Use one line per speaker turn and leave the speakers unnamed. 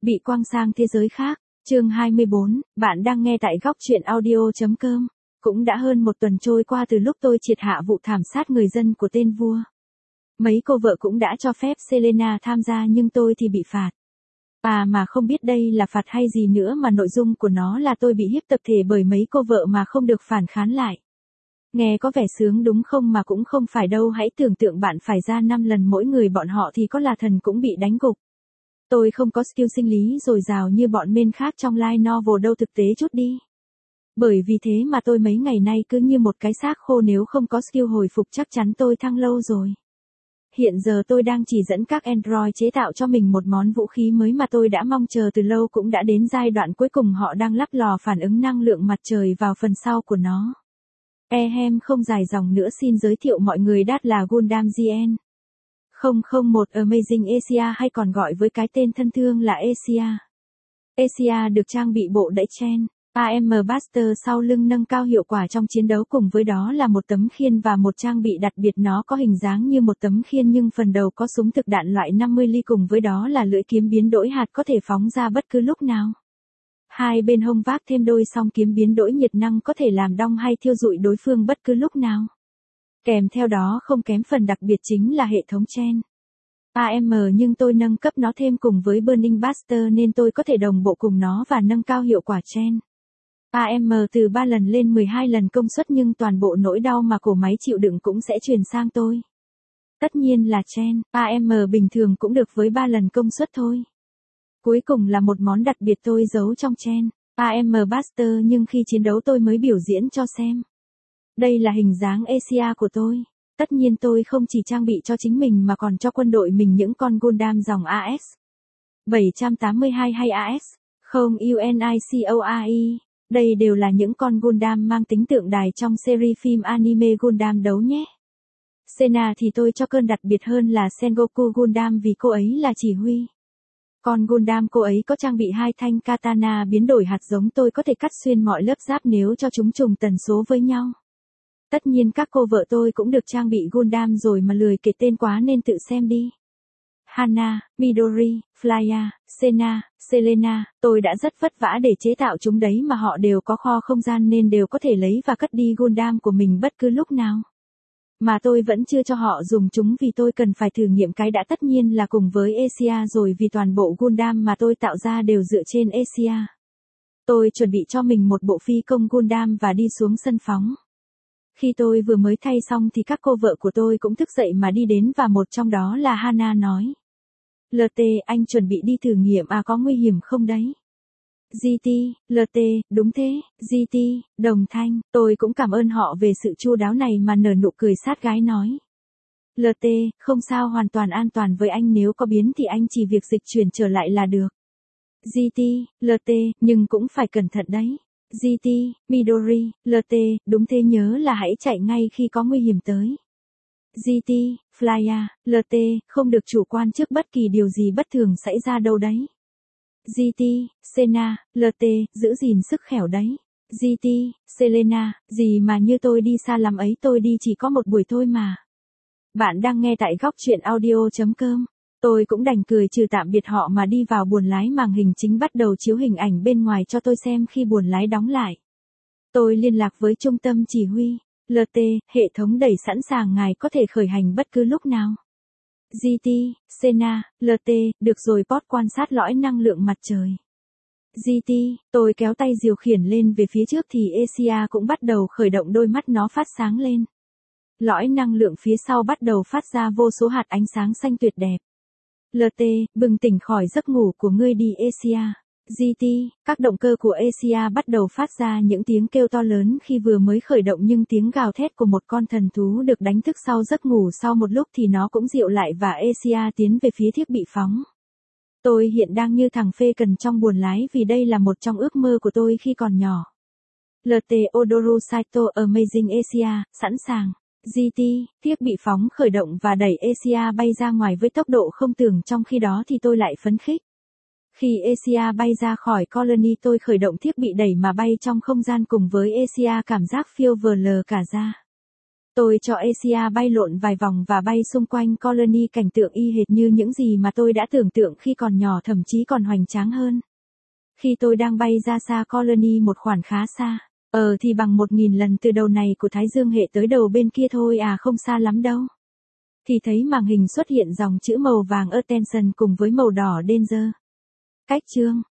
Bị quăng sang thế giới khác. Chương 24, bạn đang nghe tại góc truyện audio.com. Cũng đã hơn một tuần trôi qua từ lúc tôi triệt hạ vụ thảm sát người dân của tên vua. Mấy cô vợ cũng đã cho phép Selena tham gia nhưng tôi thì bị phạt. Mà không biết đây là phạt hay gì nữa mà nội dung của nó là tôi bị hiếp tập thể bởi mấy cô vợ mà không được phản kháng lại. Nghe có vẻ sướng đúng không mà cũng không phải đâu, hãy tưởng tượng bạn phải ra 5 lần mỗi người bọn họ thì có là thần cũng bị đánh gục. Tôi không có skill sinh lý dồi dào như bọn men khác trong light novel đâu, thực tế chút đi. Bởi vì thế mà tôi mấy ngày nay cứ như một cái xác khô, nếu không có skill hồi phục chắc chắn tôi thăng lâu rồi. Hiện giờ tôi đang chỉ dẫn các android chế tạo cho mình một món vũ khí mới mà tôi đã mong chờ từ lâu, cũng đã đến giai đoạn cuối cùng, họ đang lắp lò phản ứng năng lượng mặt trời vào phần sau của nó. Không dài dòng nữa, xin giới thiệu mọi người, đát là Gundam GN 001 Amazing Asia, hay còn gọi với cái tên thân thương là Asia. Asia được trang bị bộ đẩy Chen AM Buster sau lưng nâng cao hiệu quả trong chiến đấu, cùng với đó là một tấm khiên và một trang bị đặc biệt, nó có hình dáng như một tấm khiên nhưng phần đầu có súng thực đạn loại 50 ly, cùng với đó là lưỡi kiếm biến đổi hạt có thể phóng ra bất cứ lúc nào. Hai bên hông vác thêm đôi song kiếm biến đổi nhiệt năng có thể làm đong hay thiêu rụi đối phương bất cứ lúc nào. Kèm theo đó không kém phần đặc biệt chính là hệ thống Chen AM, nhưng tôi nâng cấp nó thêm cùng với Burning Buster nên tôi có thể đồng bộ cùng nó và nâng cao hiệu quả Chen AM từ 3 lần lên 12 lần công suất, nhưng toàn bộ nỗi đau mà cổ máy chịu đựng cũng sẽ truyền sang tôi. Tất nhiên là Chen AM bình thường cũng được với 3 lần công suất thôi. Cuối cùng là một món đặc biệt tôi giấu trong Chen AM Buster, nhưng khi chiến đấu tôi mới biểu diễn cho xem. Đây là hình dáng Asia của tôi. Tất nhiên tôi không chỉ trang bị cho chính mình mà còn cho quân đội mình những con Gundam dòng AS 782 hay AS 0 UNICORE. Đây đều là những con Gundam mang tính tượng đài trong series phim anime Gundam đấu nhé. Senna thì tôi cho cơn đặc biệt hơn là Sengoku Gundam vì cô ấy là chỉ huy. Con Gundam cô ấy có trang bị 2 thanh katana biến đổi hạt giống, tôi có thể cắt xuyên mọi lớp giáp nếu cho chúng trùng tần số với nhau. Tất nhiên các cô vợ tôi cũng được trang bị Gundam rồi mà lười kể tên quá nên tự xem đi. Hana, Midori, Flya, Senna, Selena, tôi đã rất vất vả để chế tạo chúng đấy mà họ đều có kho không gian nên đều có thể lấy và cất đi Gundam của mình bất cứ lúc nào. Mà tôi vẫn chưa cho họ dùng chúng vì tôi cần phải thử nghiệm cái đã, tất nhiên là cùng với Asia rồi, vì toàn bộ Gundam mà tôi tạo ra đều dựa trên Asia. Tôi chuẩn bị cho mình một bộ phi công Gundam và đi xuống sân phóng. Khi tôi vừa mới thay xong thì các cô vợ của tôi cũng thức dậy mà đi đến, và một trong đó là Hana nói. LT, anh chuẩn bị đi thử nghiệm à, có nguy hiểm không đấy? GT, LT, đúng thế, GT, đồng thanh, tôi cũng cảm ơn họ về sự chu đáo này mà nở nụ cười sát gái nói. LT, không sao, hoàn toàn an toàn với anh, nếu có biến thì anh chỉ việc dịch chuyển trở lại là được. GT, LT, nhưng cũng phải cẩn thận đấy. GT, Midori, LT, đúng thế, nhớ là hãy chạy ngay khi có nguy hiểm tới. GT, Flya, LT, không được chủ quan trước bất kỳ điều gì bất thường xảy ra đâu đấy. GT, Senna, LT, giữ gìn sức khỏe đấy. GT, Selena, gì mà như tôi đi xa lắm ấy, tôi đi chỉ có một buổi thôi mà. Bạn đang nghe tại góc truyện audio.com. Tôi cũng đành cười trừ tạm biệt họ mà đi vào buồng lái, màn hình chính bắt đầu chiếu hình ảnh bên ngoài cho tôi xem khi buồng lái đóng lại. Tôi liên lạc với trung tâm chỉ huy. LT, hệ thống đẩy sẵn sàng, ngài có thể khởi hành bất cứ lúc nào. GT, Senna, LT, được rồi, pod quan sát lõi năng lượng mặt trời. GT, tôi kéo tay điều khiển lên về phía trước thì Asia cũng bắt đầu khởi động, đôi mắt nó phát sáng lên. Lõi năng lượng phía sau bắt đầu phát ra vô số hạt ánh sáng xanh tuyệt đẹp. LT, bừng tỉnh khỏi giấc ngủ của ngươi đi Asia. GT, các động cơ của Asia bắt đầu phát ra những tiếng kêu to lớn khi vừa mới khởi động, nhưng tiếng gào thét của một con thần thú được đánh thức sau giấc ngủ, sau một lúc thì nó cũng dịu lại và Asia tiến về phía thiết bị phóng. Tôi hiện đang như thằng phê cần trong buồng lái vì đây là một trong ước mơ của tôi khi còn nhỏ. LT Odoru Saito Amazing Asia, sẵn sàng. GT, thiết bị phóng khởi động và đẩy Asia bay ra ngoài với tốc độ không tưởng, trong khi đó thì tôi lại phấn khích. Khi Asia bay ra khỏi colony, tôi khởi động thiết bị đẩy mà bay trong không gian cùng với Asia, cảm giác phiêu vờ lờ cả ra. Tôi cho Asia bay lộn vài vòng và bay xung quanh Colony, cảnh tượng y hệt như những gì mà tôi đã tưởng tượng khi còn nhỏ, thậm chí còn hoành tráng hơn. Khi tôi đang bay ra xa Colony một khoảng khá xa, thì bằng 1000 lần từ đầu này của Thái Dương hệ tới đầu bên kia thôi à, không xa lắm đâu. Thì thấy màn hình xuất hiện dòng chữ màu vàng Attention cùng với màu đỏ Danger. Cách chương